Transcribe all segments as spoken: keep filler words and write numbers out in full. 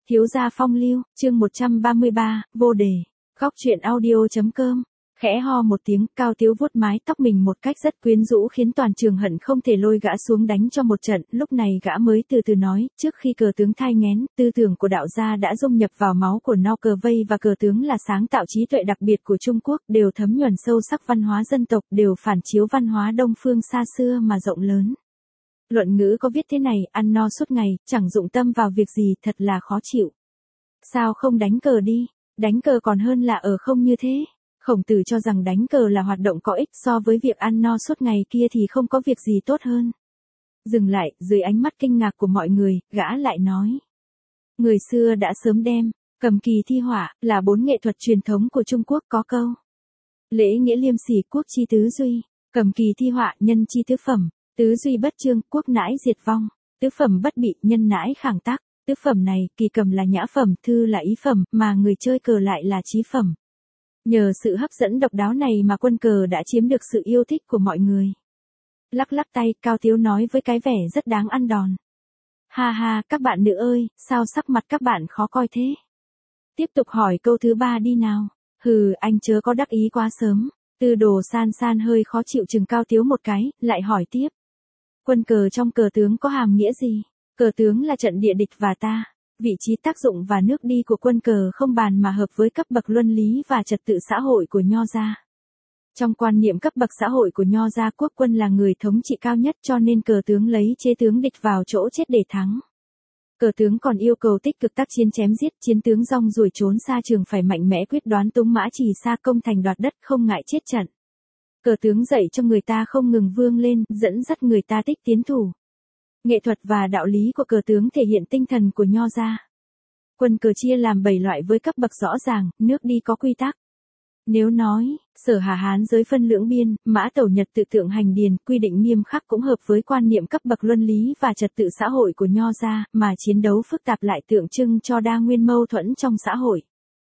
Thiếu gia phong lưu, chương một trăm ba mươi ba, vô đề. Góc truyện audio.com. Khẽ ho một tiếng, Cao Tiếu vuốt mái tóc mình một cách rất quyến rũ khiến toàn trường hận không thể lôi gã xuống đánh cho một trận. Lúc này gã mới từ từ nói, trước khi cờ tướng thai nghén, tư tưởng của đạo gia đã dung nhập vào máu của nó. Cờ vây và cờ tướng là sáng tạo trí tuệ đặc biệt của Trung Quốc, đều thấm nhuần sâu sắc văn hóa dân tộc, đều phản chiếu văn hóa Đông phương xa xưa mà rộng lớn. Luận ngữ có viết thế này, ăn no suốt ngày, chẳng dụng tâm vào việc gì, thật là khó chịu. Sao không đánh cờ đi, đánh cờ còn hơn là ở không như thế. Khổng Tử cho rằng đánh cờ là hoạt động có ích, so với việc ăn no suốt ngày kia thì không có việc gì tốt hơn. Dừng lại, dưới ánh mắt kinh ngạc của mọi người, gã lại nói. Người xưa đã sớm đem, cầm kỳ thi họa, là bốn nghệ thuật truyền thống của Trung Quốc có câu. Lễ nghĩa liêm sỉ quốc chi tứ duy, cầm kỳ thi họa nhân chi tứ phẩm, tứ duy bất trương quốc nãi diệt vong, tứ phẩm bất bị nhân nãi khẳng tác. Tứ phẩm này, kỳ cầm là nhã phẩm, thư là ý phẩm, mà người chơi cờ lại là trí phẩm. Nhờ sự hấp dẫn độc đáo này mà quân cờ đã chiếm được sự yêu thích của mọi người. Lắc lắc tay, Cao Tiếu nói với cái vẻ rất đáng ăn đòn. Ha ha, các bạn nữ ơi, sao sắc mặt các bạn khó coi thế? Tiếp tục hỏi câu thứ ba đi nào. Hừ, anh chớ có đắc ý quá sớm. Tư Đồ San San hơi khó chịu chừng Cao Tiếu một cái, lại hỏi tiếp. Quân cờ trong cờ tướng có hàm nghĩa gì? Cờ tướng là trận địa địch và ta. Vị trí tác dụng và nước đi của quân cờ không bàn mà hợp với cấp bậc luân lý và trật tự xã hội của Nho gia. Trong quan niệm cấp bậc xã hội của Nho gia, quốc quân là người thống trị cao nhất, cho nên cờ tướng lấy chế tướng địch vào chỗ chết để thắng. Cờ tướng còn yêu cầu tích cực tác chiến chém giết, chiến tướng rong ruổi trốn xa trường phải mạnh mẽ quyết đoán túng mã chỉ xa công thành đoạt đất, không ngại chết trận. Cờ tướng dạy cho người ta không ngừng vươn lên, dẫn dắt người ta tích tiến thủ. Nghệ thuật và đạo lý của cờ tướng thể hiện tinh thần của Nho gia. Quân cờ chia làm bảy loại với cấp bậc rõ ràng, nước đi có quy tắc. Nếu nói, Sở Hà Hán giới phân lưỡng biên, Mã Tẩu Nhật tự tượng hành điền, quy định nghiêm khắc cũng hợp với quan niệm cấp bậc luân lý và trật tự xã hội của Nho gia, mà chiến đấu phức tạp lại tượng trưng cho đa nguyên mâu thuẫn trong xã hội.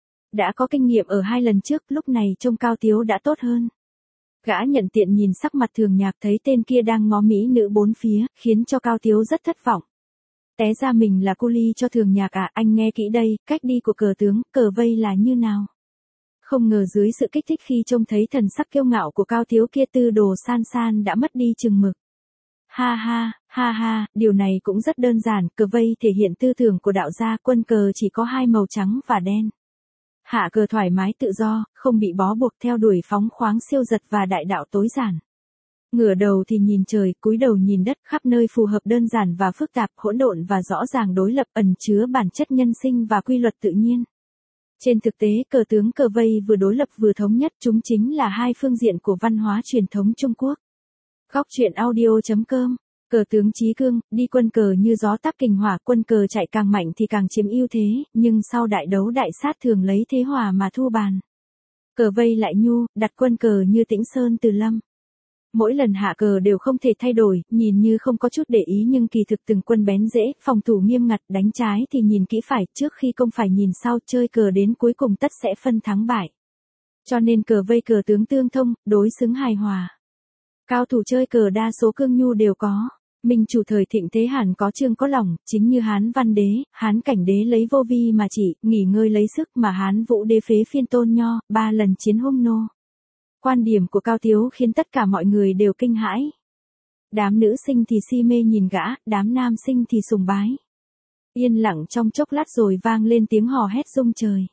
Đã có kinh nghiệm ở hai lần trước, lúc này trông Cao Tiếu đã tốt hơn. Gã nhận tiện nhìn sắc mặt Thường Nhạc, thấy tên kia đang ngó mỹ nữ bốn phía, khiến cho Cao Tiếu rất thất vọng. Té ra mình là cu ly cho Thường Nhạc à, anh nghe kỹ đây, cách đi của cờ tướng, cờ vây là như nào. Không ngờ dưới sự kích thích khi trông thấy thần sắc kiêu ngạo của Cao Tiếu kia, Tư Đồ San San đã mất đi chừng mực. Ha ha, ha ha, điều này cũng rất đơn giản, cờ vây thể hiện tư tưởng của đạo gia, quân cờ chỉ có hai màu trắng và đen. Hạ cờ thoải mái tự do, không bị bó buộc theo đuổi phóng khoáng siêu giật và đại đạo tối giản. Ngửa đầu thì nhìn trời, cúi đầu nhìn đất, khắp nơi phù hợp đơn giản và phức tạp, hỗn độn và rõ ràng đối lập, ẩn chứa bản chất nhân sinh và quy luật tự nhiên. Trên thực tế, cờ tướng cờ vây vừa đối lập vừa thống nhất, chúng chính là hai phương diện của văn hóa truyền thống Trung Quốc. Góc truyện audio.com. Cờ tướng chí cương, đi quân cờ như gió táp kình hỏa, quân cờ chạy càng mạnh thì càng chiếm ưu thế, nhưng sau đại đấu đại sát thường lấy thế hòa mà thu bàn. Cờ vây lại nhu, đặt quân cờ như Tĩnh Sơn Từ Lâm. Mỗi lần hạ cờ đều không thể thay đổi, nhìn như không có chút để ý nhưng kỳ thực từng quân bén dễ, phòng thủ nghiêm ngặt, đánh trái thì nhìn kỹ phải, trước khi công phải nhìn sau, chơi cờ đến cuối cùng tất sẽ phân thắng bại. Cho nên cờ vây cờ tướng tương thông, đối xứng hài hòa. Cao thủ chơi cờ đa số cương nhu đều có. Minh chủ thời thịnh thế Hàn có trương có lòng, chính như Hán Văn Đế, Hán Cảnh Đế lấy vô vi mà chỉ, nghỉ ngơi lấy sức, mà Hán Vũ Đế phế phiên Tôn Nho, ba lần chiến hung nô. Quan điểm của Cao Tiếu khiến tất cả mọi người đều kinh hãi. Đám nữ sinh thì si mê nhìn gã, đám nam sinh thì sùng bái. Yên lặng trong chốc lát rồi vang lên tiếng hò hét rung trời.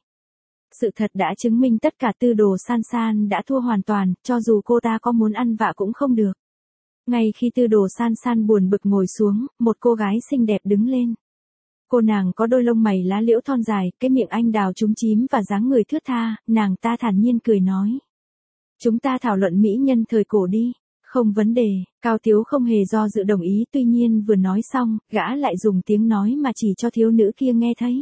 Sự thật đã chứng minh tất cả Tư Đồ San San đã thua hoàn toàn, cho dù cô ta có muốn ăn vạ cũng không được. Ngay khi Tư Đồ San San buồn bực ngồi xuống, một cô gái xinh đẹp đứng lên. Cô nàng có đôi lông mày lá liễu thon dài, cái miệng anh đào chúm chím và dáng người thướt tha, nàng ta thản nhiên cười nói. Chúng ta thảo luận mỹ nhân thời cổ đi. Không vấn đề, Cao Tiếu không hề do dự đồng ý, tuy nhiên vừa nói xong, gã lại dùng tiếng nói mà chỉ cho thiếu nữ kia nghe thấy.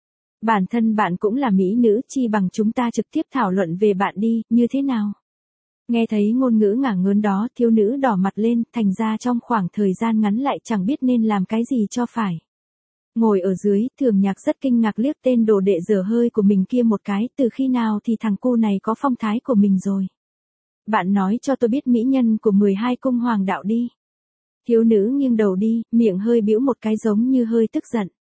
Bản thân bạn cũng là mỹ nữ, chi bằng chúng ta trực tiếp thảo luận về bạn đi, như thế nào? Nghe thấy ngôn ngữ ngả ngớn đó, thiếu nữ đỏ mặt lên, thành ra trong khoảng thời gian ngắn lại chẳng biết nên làm cái gì cho phải. Ngồi ở dưới, Thường Nhạc rất kinh ngạc liếc tên đồ đệ dở hơi của mình kia một cái, từ khi nào thì thằng cu này có phong thái của mình rồi. Bạn nói cho tôi biết mỹ nhân của mười hai cung hoàng đạo đi. Thiếu nữ nghiêng đầu đi, miệng hơi bĩu một cái giống như hơi tức giận.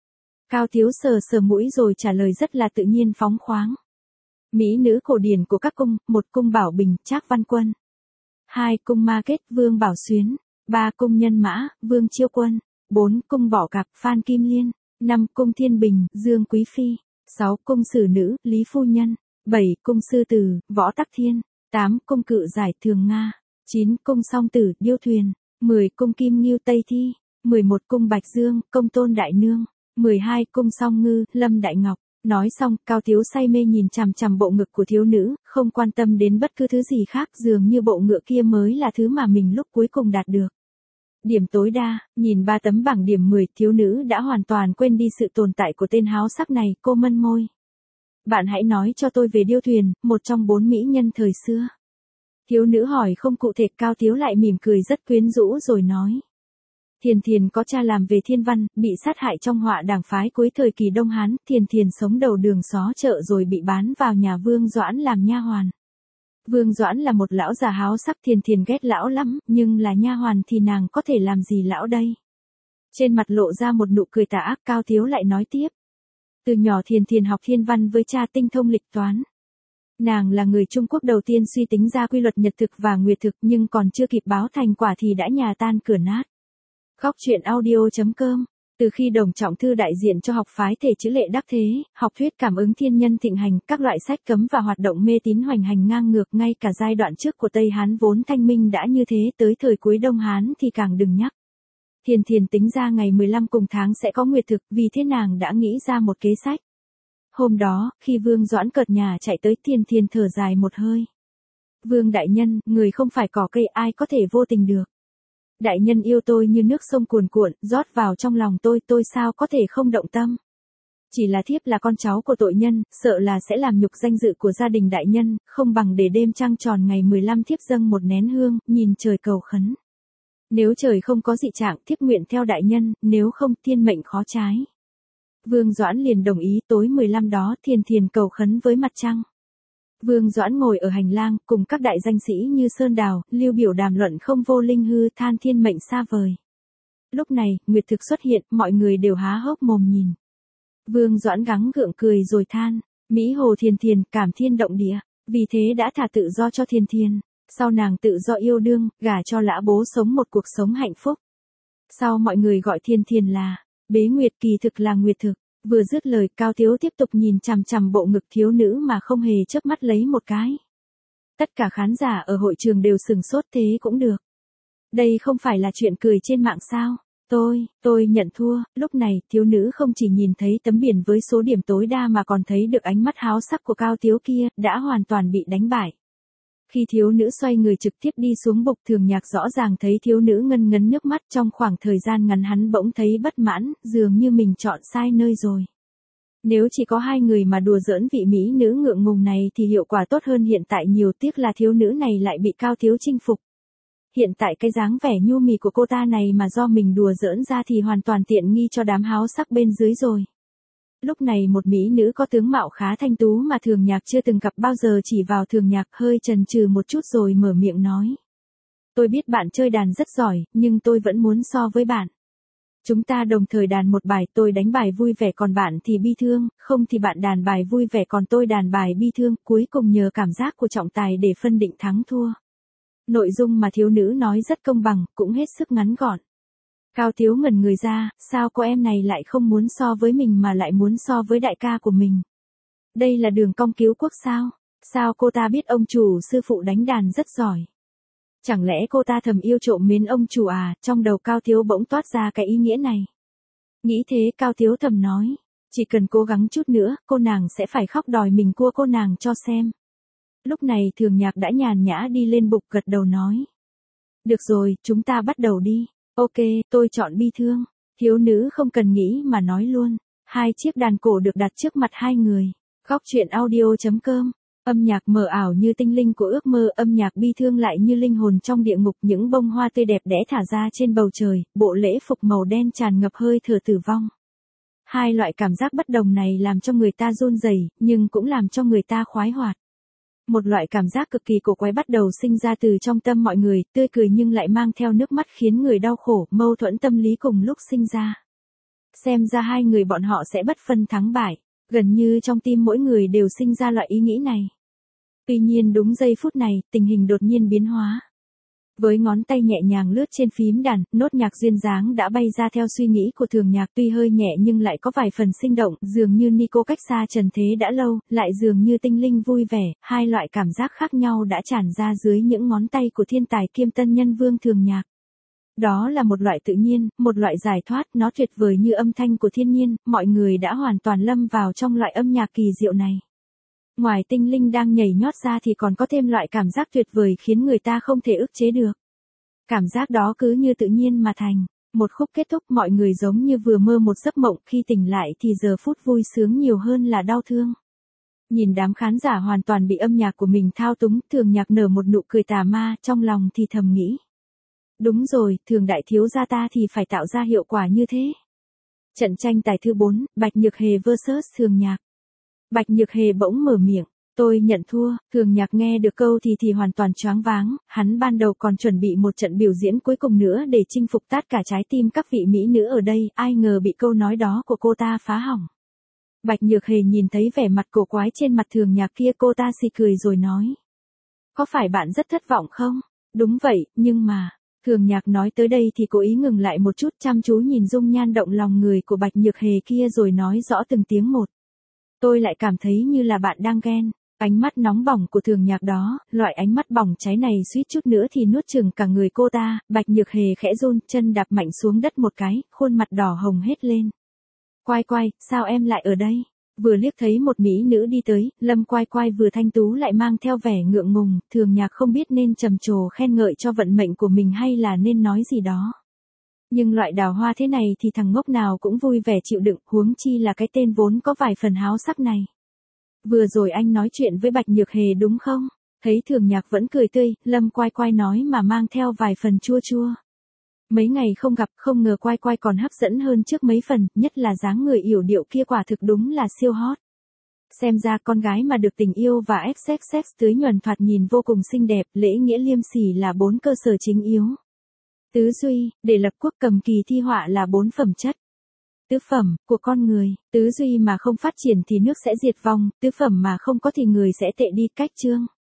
Cao Tiếu sờ sờ mũi rồi trả lời rất là tự nhiên phóng khoáng. Mỹ nữ cổ điển của các cung, một cung Bảo Bình, Trác Văn Quân. Hai cung Ma Kết, Vương Bảo Xuyến. Ba cung Nhân Mã, Vương Chiêu Quân. Bốn cung Võ Cạp, Phan Kim Liên. Năm cung Thiên Bình, Dương Quý Phi. Sáu cung Sử Nữ, Lý Phu Nhân. Bảy cung Sư Tử, Võ Tắc Thiên. Tám cung Cự Giải, Thường Nga. Chín cung Song Tử, Điêu Thuyền. Mười cung Kim Ngưu, Tây Thi. Mười một cung Bạch Dương, Công Tôn Đại Nương. Mười hai cung Song Ngư, Lâm Đại Ngọc. Nói xong, Cao Tiếu say mê nhìn chằm chằm bộ ngực của thiếu nữ, không quan tâm đến bất cứ thứ gì khác, dường như bộ ngựa kia mới là thứ mà mình lúc cuối cùng đạt được. Điểm tối đa, nhìn ba tấm bảng điểm mười, thiếu nữ đã hoàn toàn quên đi sự tồn tại của tên háo sắc này, cô mân môi. Bạn hãy nói cho tôi về Điêu Thuyền, một trong bốn mỹ nhân thời xưa. Thiếu nữ hỏi không cụ thể, Cao Tiếu lại mỉm cười rất quyến rũ rồi nói. Thiền Thiền có cha làm về thiên văn, bị sát hại trong họa đảng phái cuối thời kỳ Đông Hán, Thiền Thiền sống đầu đường xó chợ rồi bị bán vào nhà Vương Doãn làm nha hoàn. Vương Doãn là một lão già háo sắc, Thiền Thiền ghét lão lắm, nhưng là nha hoàn thì nàng có thể làm gì lão đây? Trên mặt lộ ra một nụ cười tà ác, Cao Tiếu lại nói tiếp. Từ nhỏ Thiền Thiền học thiên văn với cha tinh thông lịch toán. Nàng là người Trung Quốc đầu tiên suy tính ra quy luật nhật thực và nguyệt thực, nhưng còn chưa kịp báo thành quả thì đã nhà tan cửa nát. Góc truyện audio chấm com. Từ khi Đồng Trọng Thư đại diện cho học phái Thể Chữ Lệ Đắc Thế, học thuyết cảm ứng thiên nhân thịnh hành, các loại sách cấm và hoạt động mê tín hoành hành ngang ngược, ngay cả giai đoạn trước của Tây Hán vốn thanh minh đã như thế, tới thời cuối Đông Hán thì càng đừng nhắc. Thiền Thiền tính ra ngày mười lăm cùng tháng sẽ có nguyệt thực, vì thế nàng đã nghĩ ra một kế sách. Hôm đó, khi Vương Doãn cợt nhà chạy tới, Thiền Thiền thở dài một hơi. Vương đại nhân, người không phải cỏ cây, ai có thể vô tình được. Đại nhân yêu tôi như nước sông cuồn cuộn, rót vào trong lòng tôi, tôi sao có thể không động tâm. Chỉ là thiếp là con cháu của tội nhân, sợ là sẽ làm nhục danh dự của gia đình đại nhân, không bằng để đêm trăng tròn ngày mười lăm thiếp dâng một nén hương, nhìn trời cầu khấn. Nếu trời không có dị trạng, thiếp nguyện theo đại nhân, nếu không thiên mệnh khó trái. Vương Doãn liền đồng ý, tối mười lăm đó Thiền Thiền cầu khấn với mặt trăng. Vương Doãn ngồi ở hành lang, cùng các đại danh sĩ như Sơn Đào, Lưu Biểu đàm luận không vô linh hư, than thiên mệnh xa vời. Lúc này, nguyệt thực xuất hiện, mọi người đều há hốc mồm nhìn. Vương Doãn gắng gượng cười rồi than, Mỹ Hồ Thiền Thiền, cảm thiên động địa, vì thế đã thả tự do cho Thiền Thiền. Sau nàng tự do yêu đương, gả cho lã bố sống một cuộc sống hạnh phúc. Sau mọi người gọi Thiền Thiền là Bế Nguyệt, kỳ thực là nguyệt thực. Vừa dứt lời, Cao Tiếu tiếp tục nhìn chằm chằm bộ ngực thiếu nữ mà không hề chớp mắt lấy một cái. Tất cả khán giả ở hội trường đều sừng sốt, thế cũng được. Đây không phải là chuyện cười trên mạng sao? Tôi, tôi nhận thua. Lúc này, thiếu nữ không chỉ nhìn thấy tấm biển với số điểm tối đa mà còn thấy được ánh mắt háo sắc của Cao Tiếu kia, đã hoàn toàn bị đánh bại. Khi thiếu nữ xoay người trực tiếp đi xuống bục, Thường Nhạc rõ ràng thấy thiếu nữ ngân ngấn nước mắt. Trong khoảng thời gian ngắn hắn bỗng thấy bất mãn, dường như mình chọn sai nơi rồi. Nếu chỉ có hai người mà đùa giỡn vị mỹ nữ ngượng ngùng này thì hiệu quả tốt hơn hiện tại nhiều, tiếc là thiếu nữ này lại bị Cao Tiếu chinh phục. Hiện tại cái dáng vẻ nhu mì của cô ta này mà do mình đùa giỡn ra thì hoàn toàn tiện nghi cho đám háo sắc bên dưới rồi. Lúc này một mỹ nữ có tướng mạo khá thanh tú mà Thường Nhạc chưa từng gặp bao giờ chỉ vào Thường Nhạc, hơi chần chừ một chút rồi mở miệng nói. Tôi biết bạn chơi đàn rất giỏi, nhưng tôi vẫn muốn so với bạn. Chúng ta đồng thời đàn một bài, tôi đánh bài vui vẻ còn bạn thì bi thương, không thì bạn đàn bài vui vẻ còn tôi đàn bài bi thương, cuối cùng nhờ cảm giác của trọng tài để phân định thắng thua. Nội dung mà thiếu nữ nói rất công bằng, cũng hết sức ngắn gọn. Cao Tiếu ngẩn người ra, sao cô em này lại không muốn so với mình mà lại muốn so với đại ca của mình? Đây là Đường Cong cứu quốc sao? Sao cô ta biết ông chủ sư phụ đánh đàn rất giỏi? Chẳng lẽ cô ta thầm yêu trộm mến ông chủ à? Trong đầu Cao Tiếu bỗng toát ra cái ý nghĩa này. Nghĩ thế Cao Tiếu thầm nói, chỉ cần cố gắng chút nữa, cô nàng sẽ phải khóc đòi mình cua cô nàng cho xem. Lúc này Thường Nhạc đã nhàn nhã đi lên bục gật đầu nói. Được rồi, chúng ta bắt đầu đi. Ok, tôi chọn bi thương. Thiếu nữ không cần nghĩ mà nói luôn. Hai chiếc đàn cổ được đặt trước mặt hai người. Góc truyện audio chấm com. Âm nhạc mờ ảo như tinh linh của ước mơ, âm nhạc bi thương lại như linh hồn trong địa ngục, những bông hoa tươi đẹp đẽ thả ra trên bầu trời, bộ lễ phục màu đen tràn ngập hơi thở tử vong. Hai loại cảm giác bất đồng này làm cho người ta run rẩy, nhưng cũng làm cho người ta khoái hoạt. Một loại cảm giác cực kỳ cổ quái bắt đầu sinh ra từ trong tâm mọi người, tươi cười nhưng lại mang theo nước mắt khiến người đau khổ, mâu thuẫn tâm lý cùng lúc sinh ra. Xem ra hai người bọn họ sẽ bất phân thắng bại, gần như trong tim mỗi người đều sinh ra loại ý nghĩ này. Tuy nhiên đúng giây phút này, tình hình đột nhiên biến hóa. Với ngón tay nhẹ nhàng lướt trên phím đàn, nốt nhạc duyên dáng đã bay ra theo suy nghĩ của Thường Nhạc, tuy hơi nhẹ nhưng lại có vài phần sinh động, dường như Nico cách xa trần thế đã lâu, lại dường như tinh linh vui vẻ, hai loại cảm giác khác nhau đã tràn ra dưới những ngón tay của thiên tài kiêm tân nhân vương Thường Nhạc. Đó là một loại tự nhiên, một loại giải thoát, nó tuyệt vời như âm thanh của thiên nhiên, mọi người đã hoàn toàn lâm vào trong loại âm nhạc kỳ diệu này. Ngoài tinh linh đang nhảy nhót ra thì còn có thêm loại cảm giác tuyệt vời khiến người ta không thể ức chế được. Cảm giác đó cứ như tự nhiên mà thành. Một khúc kết thúc mọi người giống như vừa mơ một giấc mộng, khi tỉnh lại thì giờ phút vui sướng nhiều hơn là đau thương. Nhìn đám khán giả hoàn toàn bị âm nhạc của mình thao túng, Thường Nhạc nở một nụ cười tà ma, trong lòng thì thầm nghĩ. Đúng rồi, Thường đại thiếu gia ta thì phải tạo ra hiệu quả như thế. Trận tranh tài thứ bốn, Bạch Nhược Hề versus Thường Nhạc. Bạch Nhược Hề bỗng mở miệng, tôi nhận thua. Thường Nhạc nghe được câu thì thì hoàn toàn choáng váng, hắn ban đầu còn chuẩn bị một trận biểu diễn cuối cùng nữa để chinh phục tất cả trái tim các vị mỹ nữ ở đây, ai ngờ bị câu nói đó của cô ta phá hỏng. Bạch Nhược Hề nhìn thấy vẻ mặt cổ quái trên mặt Thường Nhạc kia, cô ta xì cười rồi nói. Có phải bạn rất thất vọng không? Đúng vậy, nhưng mà... Thường Nhạc nói tới đây thì cố ý ngừng lại một chút, chăm chú nhìn dung nhan động lòng người của Bạch Nhược Hề kia rồi nói rõ từng tiếng một. Tôi lại cảm thấy như là bạn đang ghen. Ánh mắt nóng bỏng của Thường Nhạc đó, loại ánh mắt bỏng cháy này suýt chút nữa thì nuốt chửng cả người cô ta. Bạch Nhược Hề khẽ run, chân đạp mạnh xuống đất một cái, khuôn mặt đỏ hồng hết lên. Quai Quai, sao em lại ở đây? Vừa liếc thấy một mỹ nữ đi tới, Lâm Quai Quai vừa thanh tú lại mang theo vẻ ngượng ngùng, Thường Nhạc không biết nên trầm trồ khen ngợi cho vận mệnh của mình hay là nên nói gì đó. Nhưng loại đào hoa thế này thì thằng ngốc nào cũng vui vẻ chịu đựng, huống chi là cái tên vốn có vài phần háo sắc này. Vừa rồi anh nói chuyện với Bạch Nhược Hề đúng không? Thấy Thường Nhạc vẫn cười tươi, Lâm Quai Quai nói mà mang theo vài phần chua chua. Mấy ngày không gặp, không ngờ Quai Quai còn hấp dẫn hơn trước mấy phần, nhất là dáng người yểu điệu kia quả thực đúng là siêu hot. Xem ra con gái mà được tình yêu và ép xê ích xê tưới nhuần thoạt nhìn vô cùng xinh đẹp, lễ nghĩa liêm sỉ là bốn cơ sở chính yếu. Tứ duy, để lập quốc cầm kỳ thi họa là bốn phẩm chất. Tứ phẩm, của con người, tứ duy mà không phát triển thì nước sẽ diệt vong, tứ phẩm mà không có thì người sẽ tệ đi, cách chương.